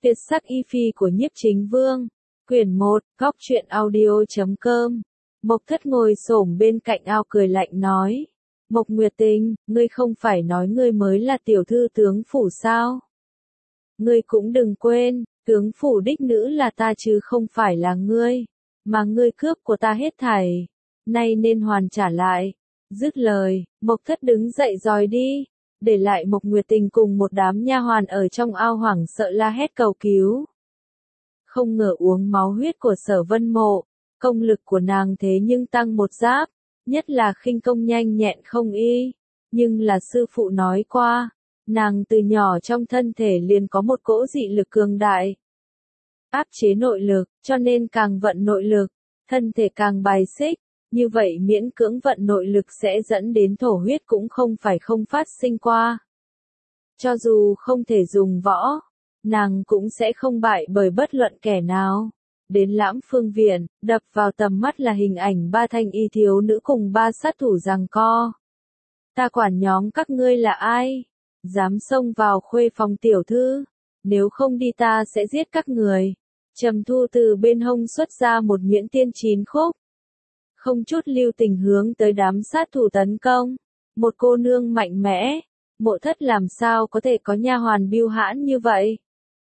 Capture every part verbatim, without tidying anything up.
Tuyệt sắc y phi của Nhiếp Chính Vương. Quyển một, góc truyện audio chấm com. Mộc Thất ngồi xổm bên cạnh ao cười lạnh nói. Mộc Nguyệt Tình, ngươi không phải nói ngươi mới là tiểu thư tướng phủ sao? Ngươi cũng đừng quên, tướng phủ đích nữ là ta chứ không phải là ngươi. Mà ngươi cướp của ta hết thảy. Nay nên hoàn trả lại. Dứt lời, Mộc Thất đứng dậy rời đi. Để lại Mộc Nguyệt Tình cùng một đám nha hoàn ở trong ao hoảng sợ la hét cầu cứu. Không ngờ uống máu huyết của Sở Vân Mộ, công lực của nàng thế nhưng tăng một giáp, nhất là khinh công nhanh nhẹn không y. Nhưng là sư phụ nói qua, nàng từ nhỏ trong thân thể liền có một cỗ dị lực cường đại. Áp chế nội lực, cho nên càng vận nội lực, thân thể càng bài xích. Như vậy miễn cưỡng vận nội lực sẽ dẫn đến thổ huyết cũng không phải không phát sinh qua. Cho dù không thể dùng võ, nàng cũng sẽ không bại bởi bất luận kẻ nào. Đến Lãm Phương Viện, đập vào tầm mắt là hình ảnh ba thanh y thiếu nữ cùng ba sát thủ giằng co. Ta quản nhóm các ngươi là ai? Dám xông vào khuê phòng tiểu thư? Nếu không đi ta sẽ giết các người. Trầm Thu từ bên hông xuất ra một nhuyễn tiên chín khúc. Không chút lưu tình hướng tới đám sát thủ tấn công. Một cô nương mạnh mẽ, Mộ Thất làm sao có thể có nha hoàn biêu hãn như vậy?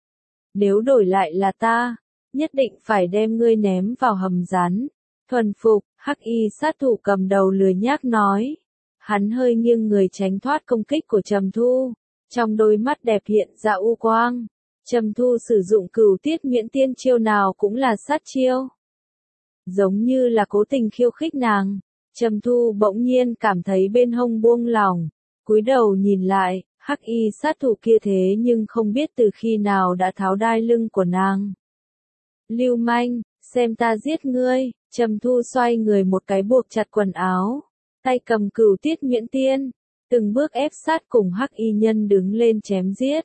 Nếu đổi lại là ta, nhất định phải đem ngươi ném vào hầm rắn. Thuần phục, hắc y sát thủ cầm đầu lười nhác nói. Hắn hơi nghiêng người tránh thoát công kích của Trầm Thu. Trong đôi mắt đẹp hiện ra u quang. Trầm Thu sử dụng cửu tiết nhuyễn tiên chiêu nào cũng là sát chiêu. Giống như là cố tình khiêu khích nàng. Trầm Thu bỗng nhiên cảm thấy bên hông buông lỏng. Cúi đầu nhìn lại, hắc y sát thủ kia thế nhưng không biết từ khi nào đã tháo đai lưng của nàng. Lưu manh, xem ta giết ngươi. Trầm Thu xoay người một cái buộc chặt quần áo. Tay cầm cửu tiết nhuyễn tiên. Từng bước ép sát cùng hắc y nhân đứng lên chém giết.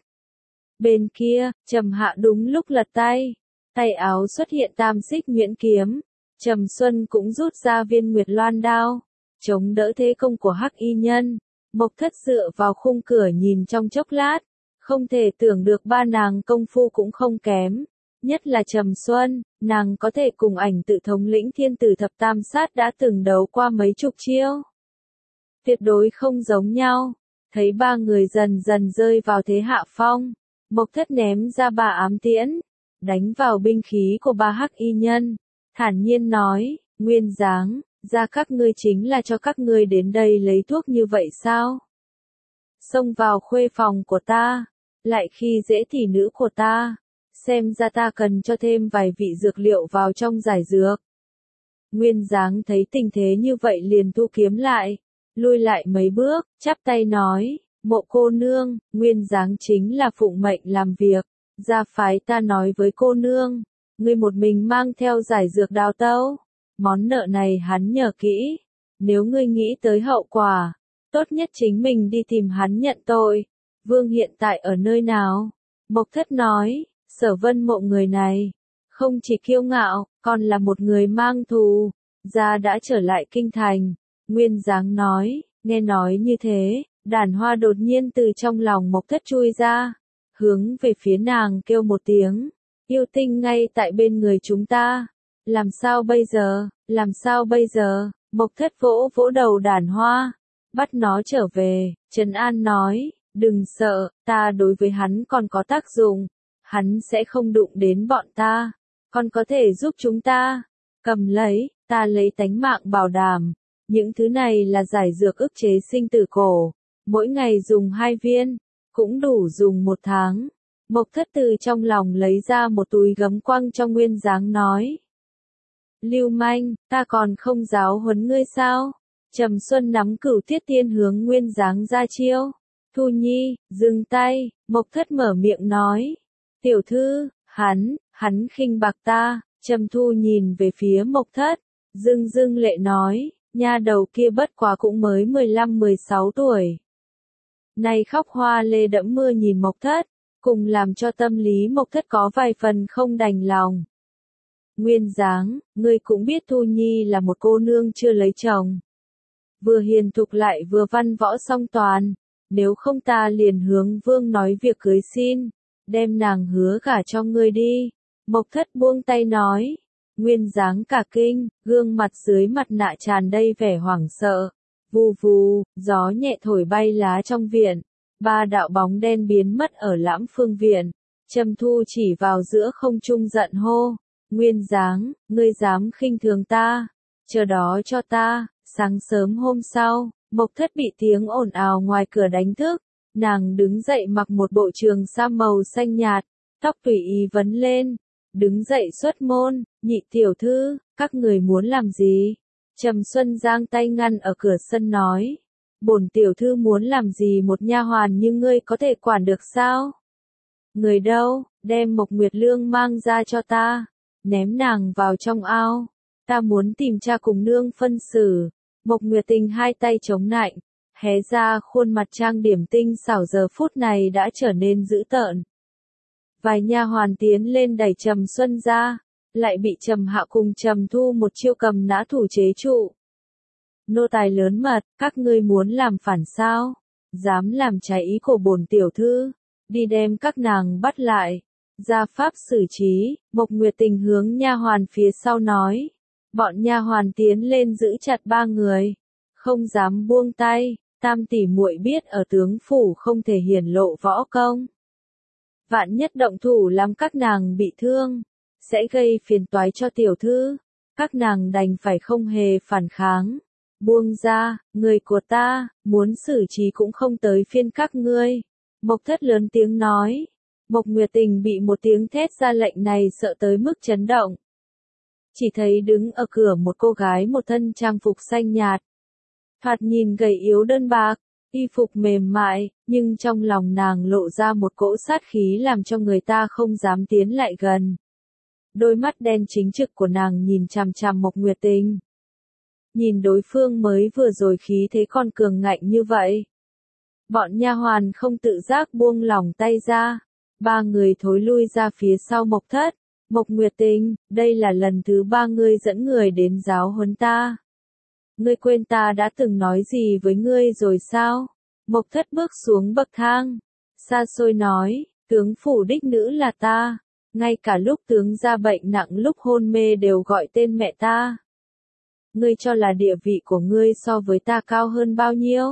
Bên kia, Trầm Hạ đúng lúc lật tay. Tay áo xuất hiện tam xích nhuyễn kiếm. Trầm Xuân cũng rút ra viên nguyệt loan đao, chống đỡ thế công của hắc y nhân. Mộc Thất dựa vào khung cửa nhìn trong chốc lát, không thể tưởng được ba nàng công phu cũng không kém. Nhất là Trầm Xuân, nàng có thể cùng ảnh tự thống lĩnh thiên tử thập tam sát đã từng đấu qua mấy chục chiêu. Tuyệt đối không giống nhau. Thấy ba người dần dần rơi vào thế hạ phong, Mộc Thất ném ra ba ám tiễn, đánh vào binh khí của ba hắc y nhân. Thản nhiên nói, Nguyên Giáng, ra các ngươi chính là cho các ngươi đến đây lấy thuốc như vậy sao? Xông vào khuê phòng của ta, lại khi dễ tỷ nữ của ta, xem ra ta cần cho thêm vài vị dược liệu vào trong giải dược. Nguyên Giáng thấy tình thế như vậy liền thu kiếm lại, lui lại mấy bước, chắp tay nói, Mộ cô nương, Nguyên Giáng chính là phụng mệnh làm việc, gia phái ta nói với cô nương. Ngươi một mình mang theo giải dược đào tấu. Món nợ này hắn nhờ kỹ. Nếu ngươi nghĩ tới hậu quả, tốt nhất chính mình đi tìm hắn nhận tội. Vương hiện tại ở nơi nào? Mộc Thất nói, Sở Vân Mộ người này, không chỉ kiêu ngạo, còn là một người mang thù. Gia đã trở lại kinh thành. Nguyên Giáng nói, nghe nói như thế, đàn hoa đột nhiên từ trong lòng Mộc Thất chui ra. Hướng về phía nàng kêu một tiếng. Yêu tinh ngay tại bên người chúng ta. Làm sao bây giờ, làm sao bây giờ, Mộc Thất vỗ vỗ đầu đàn hoa. Bắt nó trở về, Trần An nói, đừng sợ, ta đối với hắn còn có tác dụng. Hắn sẽ không đụng đến bọn ta, còn có thể giúp chúng ta. Cầm lấy, ta lấy tánh mạng bảo đảm. Những thứ này là giải dược ức chế sinh tử cổ. Mỗi ngày dùng hai viên, cũng đủ dùng một tháng. Mộc Thất từ trong lòng lấy ra một túi gấm quăng cho Nguyên Giáng nói. Lưu manh, ta còn không giáo huấn ngươi sao? Trầm Xuân nắm cửu tiết tiên hướng Nguyên Giáng ra chiêu. Thu Nhi, dừng tay, Mộc Thất mở miệng nói. Tiểu thư, hắn, hắn khinh bạc ta. Trầm Thu nhìn về phía Mộc Thất, dưng dưng lệ nói, nha đầu kia bất quá cũng mới mười lăm mười sáu tuổi. Nay khóc hoa lê đẫm mưa nhìn Mộc Thất. Cùng làm cho tâm lý Mộc Thất có vài phần không đành lòng. Nguyên Giáng, ngươi cũng biết Thu Nhi là một cô nương chưa lấy chồng. Vừa hiền thục lại vừa văn võ song toàn. Nếu không ta liền hướng vương nói việc cưới xin. đem nàng hứa gả cho ngươi đi. Mộc Thất buông tay nói, nguyên dáng cả kinh, gương mặt dưới mặt nạ tràn đầy vẻ hoảng sợ. Vù vù, gió nhẹ thổi bay lá trong viện, ba đạo bóng đen biến mất ở Lãm Phương viện. Trầm Thu chỉ vào giữa không trung giận hô, nguyên dáng, ngươi dám khinh thường ta, chờ đó cho ta. Sáng sớm hôm sau, Mộc Thất bị tiếng ồn ào ngoài cửa đánh thức, nàng đứng dậy mặc một bộ trường sam màu xanh nhạt, tóc tùy ý vấn lên, đứng dậy xuất môn. Nhị tiểu thư, các người muốn làm gì? Trầm Xuân giang tay ngăn ở cửa sân nói, bổn tiểu thư muốn làm gì một nha hoàn như ngươi có thể quản được sao? Người đâu, đem Mộc Nguyệt Lương mang ra cho ta, ném nàng vào trong ao, ta muốn tìm cha cùng nương phân xử. Mộc Nguyệt Tình hai tay chống nạnh, hé ra khuôn mặt trang điểm tinh xảo giờ phút này đã trở nên dữ tợn. Vài nha hoàn tiến lên đẩy Trầm Xuân ra, lại bị Trầm Hạo cùng Trầm Thu một chiêu cầm nã thủ chế trụ. Nô tài lớn mật, các ngươi muốn làm phản sao? Dám làm trái ý của bổn tiểu thư, đi đem các nàng bắt lại, ra pháp xử trí. Mộc Nguyệt Tình hướng nha hoàn phía sau nói. Bọn nha hoàn tiến lên giữ chặt ba người, không dám buông tay. Tam tỷ muội biết ở tướng phủ không thể hiển lộ võ công, vạn nhất động thủ làm các nàng bị thương, sẽ gây phiền toái cho tiểu thư. Các nàng đành phải không hề phản kháng. Buông ra, người của ta, muốn xử trí cũng không tới phiên các ngươi. Mộc Thất lớn tiếng nói. Mộc Nguyệt Tình bị một tiếng thét ra lệnh này sợ tới mức chấn động. Chỉ thấy đứng ở cửa một cô gái một thân trang phục xanh nhạt. Thoạt nhìn gầy yếu đơn bạc, y phục mềm mại, nhưng trong lòng nàng lộ ra một cỗ sát khí làm cho người ta không dám tiến lại gần. Đôi mắt đen chính trực của nàng nhìn chằm chằm Mộc Nguyệt Tình. Nhìn đối phương mới vừa rồi khí thế còn cường ngạnh như vậy. Bọn nha hoàn không tự giác buông lỏng tay ra. Ba người thối lui ra phía sau Mộc Thất. Mộc Nguyệt Tình, đây là lần thứ ba ngươi dẫn người đến giáo huấn ta. Ngươi quên ta đã từng nói gì với ngươi rồi sao? Mộc Thất bước xuống bậc thang, xa xôi nói, tướng phủ đích nữ là ta, ngay cả lúc tướng ra bệnh nặng lúc hôn mê đều gọi tên mẹ ta. Ngươi cho là địa vị của ngươi so với ta cao hơn bao nhiêu?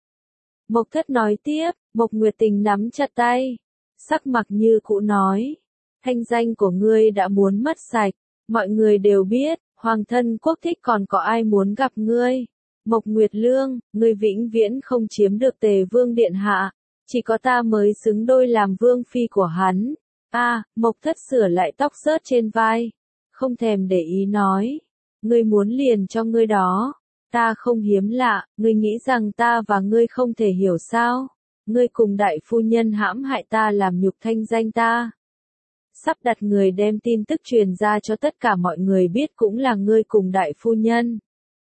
Mộc Thất nói tiếp. Mộc Nguyệt Tình nắm chặt tay, sắc mặt như cũ nói, thanh danh của ngươi đã muốn mất sạch, mọi người đều biết, hoàng thân quốc thích còn có ai muốn gặp ngươi. Mộc Nguyệt Lương, ngươi vĩnh viễn không chiếm được Tề Vương điện hạ, chỉ có ta mới xứng đôi làm vương phi của hắn. A, à, Mộc Thất sửa lại tóc rớt trên vai, không thèm để ý nói, ngươi muốn liền cho ngươi đó, ta không hiếm lạ, ngươi nghĩ rằng ta và ngươi không thể hiểu sao? Ngươi cùng đại phu nhân hãm hại ta làm nhục thanh danh ta. Sắp đặt người đem tin tức truyền ra cho tất cả mọi người biết cũng là ngươi cùng đại phu nhân.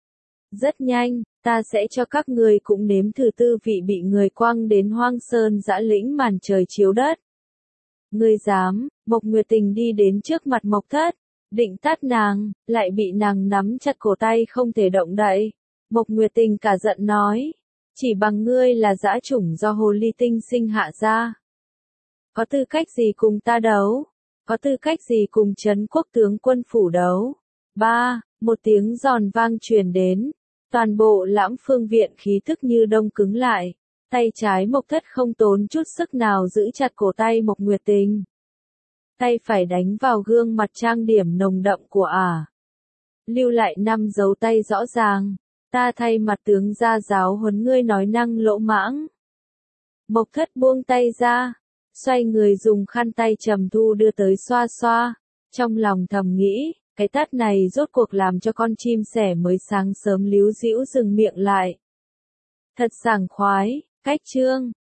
Rất nhanh, ta sẽ cho các ngươi cũng nếm thử tư vị bị người quăng đến hoang sơn dã lĩnh màn trời chiếu đất. Ngươi dám? Mộc Nguyệt Tình đi đến trước mặt Mộc Thất, định tát nàng, lại bị nàng nắm chặt cổ tay không thể động đậy. Mộc Nguyệt Tình cả giận nói, chỉ bằng ngươi là dã chủng do hồ ly tinh sinh hạ ra. Có tư cách gì cùng ta đấu? Có tư cách gì cùng Trấn Quốc tướng quân phủ đấu? Ba, một tiếng giòn vang truyền đến, toàn bộ Lãm Phương viện khí tức như đông cứng lại, tay trái Mộc Thất không tốn chút sức nào giữ chặt cổ tay Mộc Nguyệt Tình. Tay phải đánh vào gương mặt trang điểm nồng đậm của ả. Lưu lại năm dấu tay rõ ràng, ta thay mặt tướng ra giáo huấn ngươi nói năng lỗ mãng. Mộc Thất buông tay ra, xoay người dùng khăn tay Trầm Thu đưa tới xoa xoa, trong lòng thầm nghĩ, cái tát này rốt cuộc làm cho con chim sẻ mới sáng sớm líu dĩu dừng miệng lại. Thật sảng khoái, cách chương.